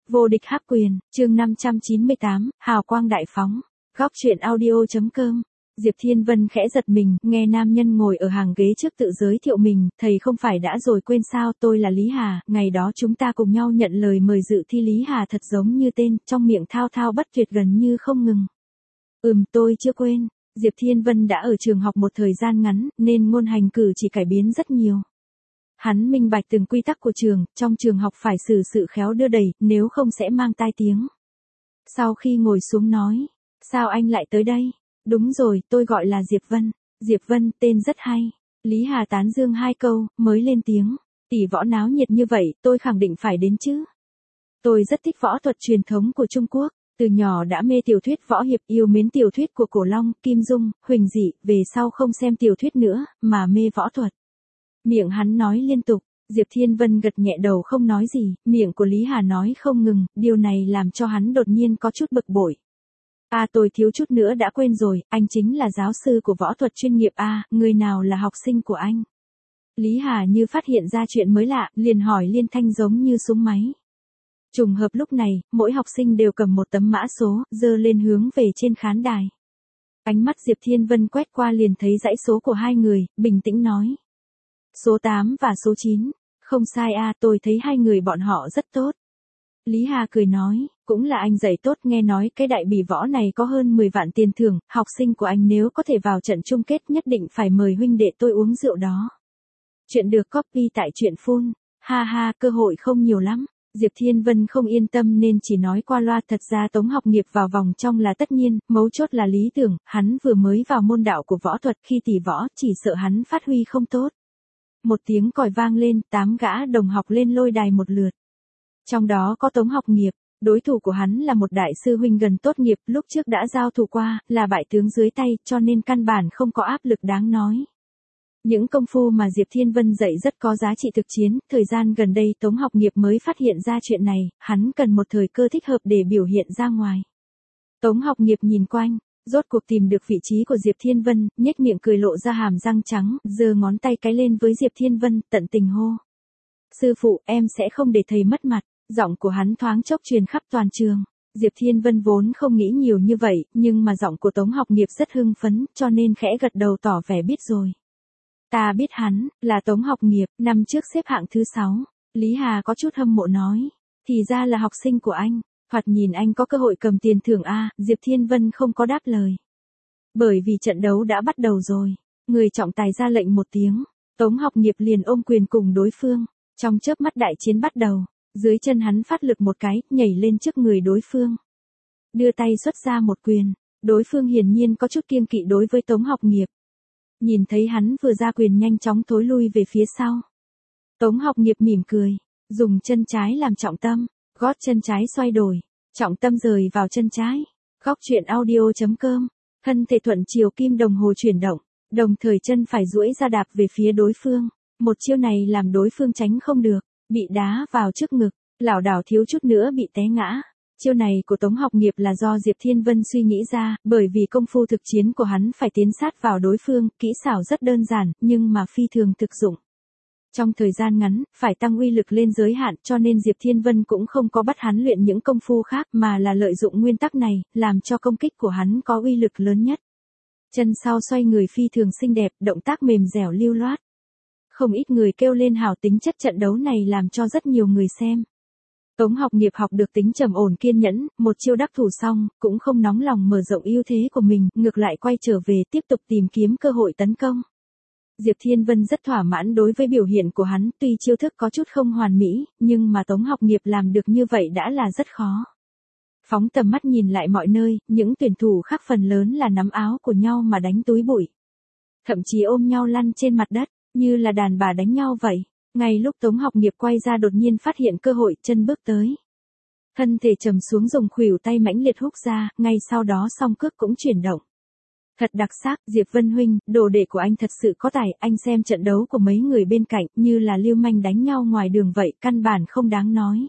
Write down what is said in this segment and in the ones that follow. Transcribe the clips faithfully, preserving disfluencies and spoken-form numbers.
Vô địch hắc quyền, chương năm trăm chín mươi tám, hào quang đại phóng. Góc truyện audio.com. Diệp Thiên Vân khẽ giật mình, nghe nam nhân ngồi ở hàng ghế trước tự giới thiệu mình, thầy không phải đã rồi quên sao, tôi là Lý Hà, ngày đó chúng ta cùng nhau nhận lời mời dự thi. Lý Hà thật giống như tên, trong miệng thao thao bất tuyệt gần như không ngừng. Ừm, tôi chưa quên. Diệp Thiên Vân đã ở trường học một thời gian ngắn, nên ngôn hành cử chỉ cải biến rất nhiều. Hắn minh bạch từng quy tắc của trường, trong trường học phải xử sự khéo đưa đẩy, nếu không sẽ mang tai tiếng. Sau khi ngồi xuống nói, sao anh lại tới đây? Đúng rồi, tôi gọi là Diệp Vân. Diệp Vân, tên rất hay. Lý Hà tán dương hai câu, mới lên tiếng. Tỷ võ náo nhiệt như vậy, tôi khẳng định phải đến chứ. Tôi rất thích võ thuật truyền thống của Trung Quốc. Từ nhỏ đã mê tiểu thuyết võ hiệp, yêu mến tiểu thuyết của Cổ Long, Kim Dung, Huỳnh Dị, về sau không xem tiểu thuyết nữa, mà mê võ thuật. Miệng hắn nói liên tục, Diệp Thiên Vân gật nhẹ đầu không nói gì, miệng của Lý Hà nói không ngừng, điều này làm cho hắn đột nhiên có chút bực bội. À tôi thiếu chút nữa đã quên rồi, anh chính là giáo sư của võ thuật chuyên nghiệp à, người nào là học sinh của anh? Lý Hà như phát hiện ra chuyện mới lạ, liền hỏi liên thanh giống như súng máy. Trùng hợp lúc này, mỗi học sinh đều cầm một tấm mã số, giơ lên hướng về trên khán đài. Ánh mắt Diệp Thiên Vân quét qua liền thấy dãy số của hai người, bình tĩnh nói. Số tám và số chín, không sai à, tôi thấy hai người bọn họ rất tốt. Lý Hà cười nói, cũng là anh dạy tốt, nghe nói cái đại bỉ võ này có hơn mười vạn tiền thưởng, học sinh của anh nếu có thể vào trận chung kết nhất định phải mời huynh đệ tôi uống rượu đó. Chuyện được copy tại truyện phun, ha ha, cơ hội không nhiều lắm. Diệp Thiên Vân không yên tâm nên chỉ nói qua loa, thật ra Tống Học Nghiệp vào vòng trong là tất nhiên, mấu chốt là lý tưởng, hắn vừa mới vào môn đạo của võ thuật, khi tỷ võ chỉ sợ hắn phát huy không tốt. Một tiếng còi vang lên, tám gã đồng học lên lôi đài một lượt. Trong đó có Tống Học Nghiệp, đối thủ của hắn là một đại sư huynh gần tốt nghiệp, lúc trước đã giao thủ qua, là bại tướng dưới tay, cho nên căn bản không có áp lực đáng nói. Những công phu mà Diệp Thiên Vân dạy rất có giá trị thực chiến, thời gian gần đây Tống Học Nghiệp mới phát hiện ra chuyện này, hắn cần một thời cơ thích hợp để biểu hiện ra ngoài. Tống Học Nghiệp nhìn quanh, rốt cuộc tìm được vị trí của Diệp Thiên Vân, nhếch miệng cười lộ ra hàm răng trắng, giơ ngón tay cái lên với Diệp Thiên Vân, tận tình hô. Sư phụ, em sẽ không để thầy mất mặt, giọng của hắn thoáng chốc truyền khắp toàn trường. Diệp Thiên Vân vốn không nghĩ nhiều như vậy, nhưng mà giọng của Tống Học Nghiệp rất hưng phấn, cho nên khẽ gật đầu tỏ vẻ biết rồi. Ta biết hắn, là Tống Học Nghiệp, năm trước xếp hạng thứ sáu. Lý Hà có chút hâm mộ nói. Thì ra là học sinh của anh, thoạt nhìn anh có cơ hội cầm tiền thưởng a. Diệp Thiên Vân không có đáp lời. Bởi vì trận đấu đã bắt đầu rồi. Người trọng tài ra lệnh một tiếng. Tống Học Nghiệp liền ôm quyền cùng đối phương. Trong chớp mắt đại chiến bắt đầu. Dưới chân hắn phát lực một cái, nhảy lên trước người đối phương. Đưa tay xuất ra một quyền. Đối phương hiển nhiên có chút kiêng kỵ đối với Tống Học Nghiệp. Nhìn thấy hắn vừa ra quyền nhanh chóng thối lui về phía sau. Tống Học Nghiệp mỉm cười, dùng chân trái làm trọng tâm, gót chân trái xoay đổi, trọng tâm rời vào chân trái. Góc truyện audio.com, thân thể thuận chiều kim đồng hồ chuyển động, đồng thời chân phải duỗi ra đạp về phía đối phương. Một chiêu này làm đối phương tránh không được, bị đá vào trước ngực, lảo đảo thiếu chút nữa bị té ngã. Chiêu này của Tống Học Nghiệp là do Diệp Thiên Vân suy nghĩ ra, bởi vì công phu thực chiến của hắn phải tiến sát vào đối phương, kỹ xảo rất đơn giản, nhưng mà phi thường thực dụng. Trong thời gian ngắn, phải tăng uy lực lên giới hạn, cho nên Diệp Thiên Vân cũng không có bắt hắn luyện những công phu khác, mà là lợi dụng nguyên tắc này, làm cho công kích của hắn có uy lực lớn nhất. Chân sau xoay người phi thường xinh đẹp, động tác mềm dẻo lưu loát. Không ít người kêu lên hào, tính chất trận đấu này làm cho rất nhiều người xem. Tống Học Nghiệp học được tính trầm ổn kiên nhẫn, một chiêu đắc thủ xong, cũng không nóng lòng mở rộng ưu thế của mình, ngược lại quay trở về tiếp tục tìm kiếm cơ hội tấn công. Diệp Thiên Vân rất thỏa mãn đối với biểu hiện của hắn, tuy chiêu thức có chút không hoàn mỹ, nhưng mà Tống Học Nghiệp làm được như vậy đã là rất khó. Phóng tầm mắt nhìn lại mọi nơi, những tuyển thủ khác phần lớn là nắm áo của nhau mà đánh túi bụi. Thậm chí ôm nhau lăn trên mặt đất, như là đàn bà đánh nhau vậy. Ngay lúc Tống Học Nghiệp quay ra đột nhiên phát hiện cơ hội, chân bước tới. Thân thể trầm xuống dùng khuỷu tay mãnh liệt húc ra, ngay sau đó song cước cũng chuyển động. Thật đặc sắc, Diệp Vân huynh, đồ đệ của anh thật sự có tài, anh xem trận đấu của mấy người bên cạnh, như là lưu manh đánh nhau ngoài đường vậy, căn bản không đáng nói.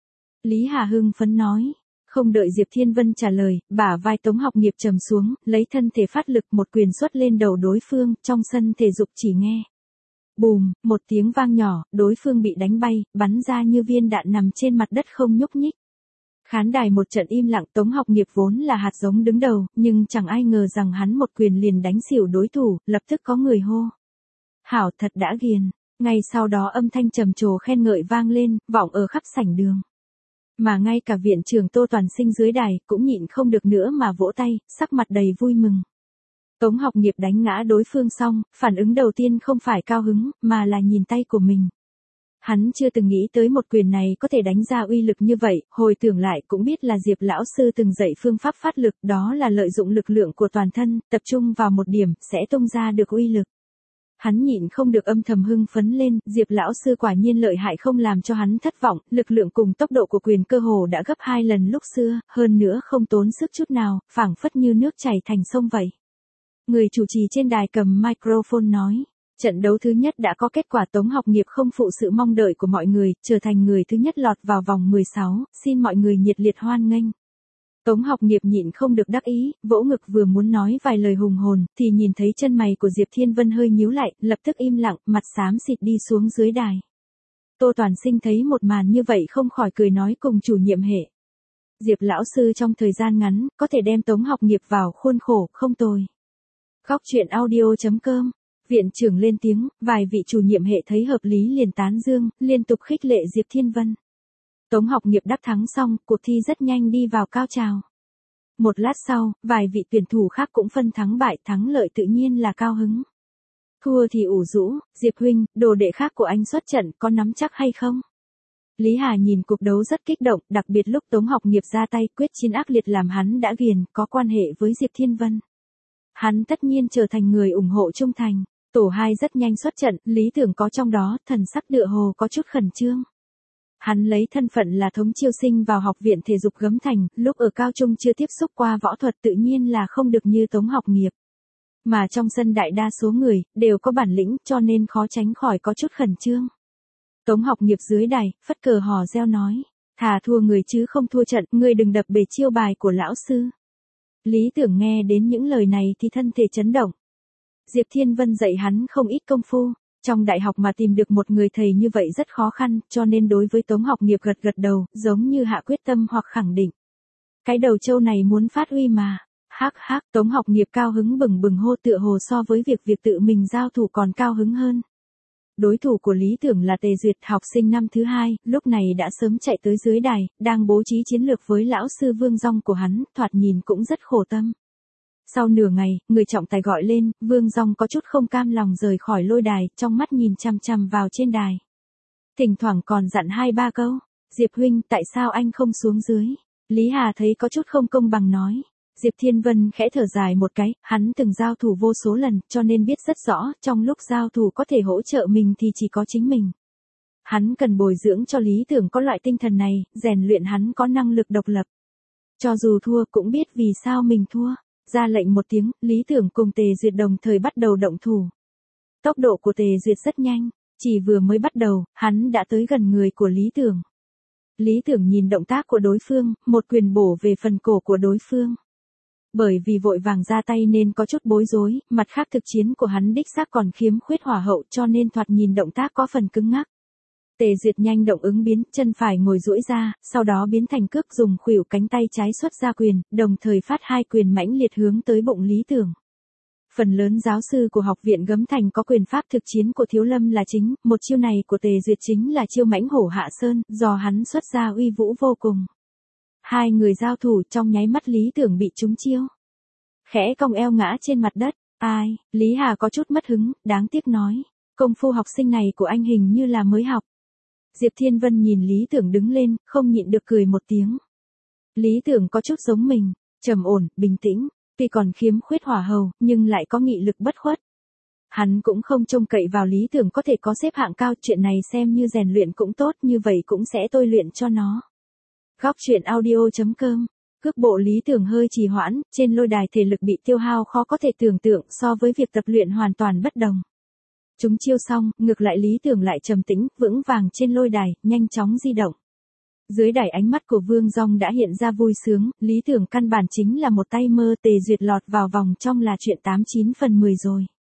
Lý Hà hưng phấn nói. Không đợi Diệp Thiên Vân trả lời, bả vai Tống Học Nghiệp trầm xuống, lấy thân thể phát lực một quyền xuất lên đầu đối phương, trong sân thể dục chỉ nghe. Bùm, một tiếng vang nhỏ, đối phương bị đánh bay, bắn ra như viên đạn nằm trên mặt đất không nhúc nhích. Khán đài một trận im lặng, Tống Học Nghiệp vốn là hạt giống đứng đầu, nhưng chẳng ai ngờ rằng hắn một quyền liền đánh xỉu đối thủ, lập tức có người hô. Hảo thật đã ghiền. Ngay sau đó âm thanh trầm trồ khen ngợi vang lên, vọng ở khắp sảnh đường. Mà ngay cả viện trưởng Tô Toàn Sinh dưới đài cũng nhịn không được nữa mà vỗ tay, sắc mặt đầy vui mừng. Tống Học Nghiệp đánh ngã đối phương xong, phản ứng đầu tiên không phải cao hứng, mà là nhìn tay của mình. Hắn chưa từng nghĩ tới một quyền này có thể đánh ra uy lực như vậy, hồi tưởng lại cũng biết là Diệp lão sư từng dạy phương pháp phát lực, đó là lợi dụng lực lượng của toàn thân, tập trung vào một điểm, sẽ tung ra được uy lực. Hắn nhịn không được âm thầm hưng phấn lên, Diệp lão sư quả nhiên lợi hại không làm cho hắn thất vọng, lực lượng cùng tốc độ của quyền cơ hồ đã gấp hai lần lúc xưa, hơn nữa không tốn sức chút nào, phảng phất như nước chảy thành sông vậy. Người chủ trì trên đài cầm microphone nói, trận đấu thứ nhất đã có kết quả, Tống Học Nghiệp không phụ sự mong đợi của mọi người, trở thành người thứ nhất lọt vào vòng mười sáu, xin mọi người nhiệt liệt hoan nghênh. Tống Học Nghiệp nhịn không được đắc ý, vỗ ngực vừa muốn nói vài lời hùng hồn, thì nhìn thấy chân mày của Diệp Thiên Vân hơi nhíu lại, lập tức im lặng, mặt xám xịt đi xuống dưới đài. Tô Toàn Sinh thấy một màn như vậy không khỏi cười nói cùng chủ nhiệm hệ. Diệp lão sư trong thời gian ngắn, có thể đem Tống Học Nghiệp vào khuôn khổ, không tồi. Góc truyện audio chấm com, viện trưởng lên tiếng, vài vị chủ nhiệm hệ thấy hợp lý liền tán dương, liên tục khích lệ Diệp Thiên Vân. Tống Học Nghiệp đắc thắng xong, cuộc thi rất nhanh đi vào cao trào. Một lát sau, vài vị tuyển thủ khác cũng phân thắng bại, thắng lợi tự nhiên là cao hứng. Thua thì ủ rũ, Diệp huynh, đồ đệ khác của anh xuất trận, có nắm chắc hay không? Lý Hà nhìn cuộc đấu rất kích động, đặc biệt lúc Tống Học Nghiệp ra tay quyết chiến ác liệt làm hắn đã ghiền, có quan hệ với Diệp Thiên Vân. Hắn tất nhiên trở thành người ủng hộ trung thành. Tổ hai rất nhanh xuất trận, Lý Tưởng có trong đó, thần sắc tựa hồ có chút khẩn trương. Hắn lấy thân phận là thống chiêu sinh vào học viện thể dục Gấm Thành, lúc ở cao trung chưa tiếp xúc qua võ thuật tự nhiên là không được như Tống Học Nghiệp. Mà trong sân đại đa số người, đều có bản lĩnh cho nên khó tránh khỏi có chút khẩn trương. Tống Học Nghiệp dưới đài, phất cờ hò reo nói, thà thua người chứ không thua trận, ngươi đừng đập bể chiêu bài của lão sư. Lý Tưởng nghe đến những lời này thì thân thể chấn động. Diệp Thiên Vân dạy hắn không ít công phu, trong đại học mà tìm được một người thầy như vậy rất khó khăn, cho nên đối với Tống Học Nghiệp gật gật đầu, giống như hạ quyết tâm hoặc khẳng định. Cái đầu trâu này muốn phát huy mà. Hắc hắc, Tống Học Nghiệp cao hứng bừng bừng hô, tựa hồ so với việc việc tự mình giao thủ còn cao hứng hơn. Đối thủ của Lý Tưởng là Tề Duyệt, học sinh năm thứ hai, lúc này đã sớm chạy tới dưới đài, đang bố trí chiến lược với lão sư Vương Dong của hắn, thoạt nhìn cũng rất khổ tâm. Sau nửa ngày, người trọng tài gọi lên, Vương Dong có chút không cam lòng rời khỏi lôi đài, trong mắt nhìn chằm chằm vào trên đài. Thỉnh thoảng còn dặn hai ba câu, Diệp huynh, tại sao anh không xuống dưới? Lý Hà thấy có chút không công bằng nói. Diệp Thiên Vân khẽ thở dài một cái, hắn từng giao thủ vô số lần, cho nên biết rất rõ, trong lúc giao thủ có thể hỗ trợ mình thì chỉ có chính mình. Hắn cần bồi dưỡng cho Lý Tưởng có loại tinh thần này, rèn luyện hắn có năng lực độc lập. Cho dù thua cũng biết vì sao mình thua. Ra lệnh một tiếng, Lý Tưởng cùng Tề Duyệt đồng thời bắt đầu động thủ. Tốc độ của Tề Duyệt rất nhanh, chỉ vừa mới bắt đầu, hắn đã tới gần người của Lý Tưởng. Lý Tưởng nhìn động tác của đối phương, một quyền bổ về phần cổ của đối phương. Bởi vì vội vàng ra tay nên có chút bối rối, mặt khác thực chiến của hắn đích xác còn khiếm khuyết hỏa hậu cho nên thoạt nhìn động tác có phần cứng ngắc. Tề Duyệt nhanh động ứng biến, chân phải ngồi duỗi ra, sau đó biến thành cước dùng khuỷu cánh tay trái xuất ra quyền, đồng thời phát hai quyền mãnh liệt hướng tới bụng Lý Tưởng. Phần lớn giáo sư của học viện Gấm Thành có quyền pháp thực chiến của Thiếu Lâm là chính, một chiêu này của Tề Duyệt chính là chiêu mãnh hổ hạ sơn, do hắn xuất ra uy vũ vô cùng. Hai người giao thủ trong nháy mắt Lý Tưởng bị trúng chiêu. Khẽ cong eo ngã trên mặt đất, ai, Lý Hà có chút mất hứng, đáng tiếc nói, công phu học sinh này của anh hình như là mới học. Diệp Thiên Vân nhìn Lý Tưởng đứng lên, không nhịn được cười một tiếng. Lý Tưởng có chút giống mình, trầm ổn, bình tĩnh, tuy còn khiếm khuyết hỏa hầu, nhưng lại có nghị lực bất khuất. Hắn cũng không trông cậy vào Lý Tưởng có thể có xếp hạng cao, chuyện này xem như rèn luyện cũng tốt, như vậy cũng sẽ tôi luyện cho nó. Góc truyện audio chấm com, cước bộ Lý Tưởng hơi trì hoãn, trên lôi đài thể lực bị tiêu hao khó có thể tưởng tượng, so với việc tập luyện hoàn toàn bất đồng. Chúng chiêu xong, ngược lại Lý Tưởng lại trầm tĩnh, vững vàng trên lôi đài, nhanh chóng di động. Dưới đài ánh mắt của Vương Dong đã hiện ra vui sướng, Lý Tưởng căn bản chính là một tay mơ, Tề Duyệt lọt vào vòng trong là chuyện tám chín phần mười rồi.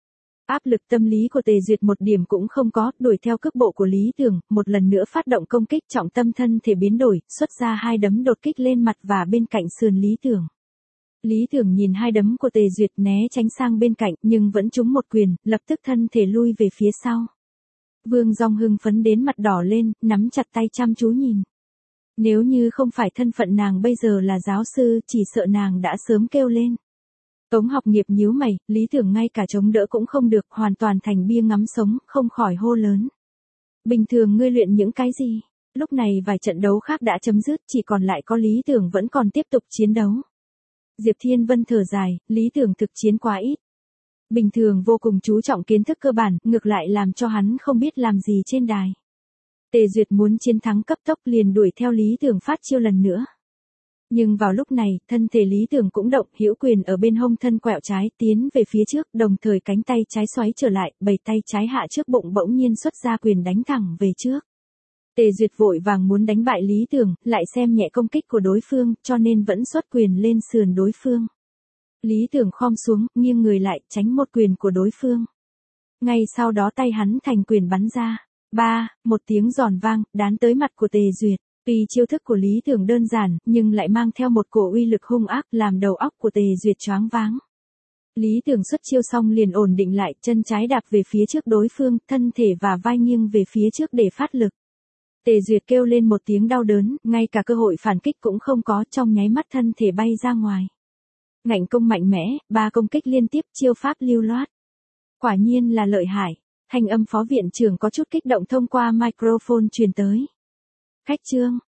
Áp lực tâm lý của Tề Duyệt một điểm cũng không có, đuổi theo cước bộ của Lý Tưởng, một lần nữa phát động công kích, trọng tâm thân thể biến đổi, xuất ra hai đấm đột kích lên mặt và bên cạnh sườn Lý Tưởng. Lý Tưởng nhìn hai đấm của Tề Duyệt né tránh sang bên cạnh nhưng vẫn trúng một quyền, lập tức thân thể lui về phía sau. Vương Dòng hưng phấn đến mặt đỏ lên, nắm chặt tay chăm chú nhìn. Nếu như không phải thân phận nàng bây giờ là giáo sư, chỉ sợ nàng đã sớm kêu lên. Tống Học Nghiệp nhíu mày, Lý Tưởng ngay cả chống đỡ cũng không được, hoàn toàn thành bia ngắm sống, không khỏi hô lớn. Bình thường ngươi luyện những cái gì? Lúc này vài trận đấu khác đã chấm dứt, chỉ còn lại có Lý Tưởng vẫn còn tiếp tục chiến đấu. Diệp Thiên Vân thở dài, Lý Tưởng thực chiến quá ít. Bình thường vô cùng chú trọng kiến thức cơ bản, ngược lại làm cho hắn không biết làm gì trên đài. Tề Duyệt muốn chiến thắng cấp tốc liền đuổi theo Lý Tưởng phát chiêu lần nữa. Nhưng vào lúc này, thân thể Lý Tưởng cũng động, hữu quyền ở bên hông thân quẹo trái tiến về phía trước, đồng thời cánh tay trái xoáy trở lại, bày tay trái hạ trước bụng bỗng nhiên xuất ra quyền đánh thẳng về trước. Tề Duyệt vội vàng muốn đánh bại Lý Tưởng, lại xem nhẹ công kích của đối phương, cho nên vẫn xuất quyền lên sườn đối phương. Lý Tưởng khom xuống, nghiêng người lại, tránh một quyền của đối phương. Ngay sau đó tay hắn thành quyền bắn ra. Ba, một tiếng giòn vang, đán tới mặt của Tề Duyệt. Tuy chiêu thức của Lý Tưởng đơn giản, nhưng lại mang theo một cổ uy lực hung ác, làm đầu óc của Tề Duyệt choáng váng. Lý Tưởng xuất chiêu xong liền ổn định lại, chân trái đạp về phía trước đối phương, thân thể và vai nghiêng về phía trước để phát lực. Tề Duyệt kêu lên một tiếng đau đớn, ngay cả cơ hội phản kích cũng không có, trong nháy mắt thân thể bay ra ngoài. Ngạnh công mạnh mẽ, ba công kích liên tiếp, chiêu pháp lưu loát. Quả nhiên là lợi hại. Thanh âm phó viện trưởng có chút kích động thông qua microphone truyền tới. Khách trương,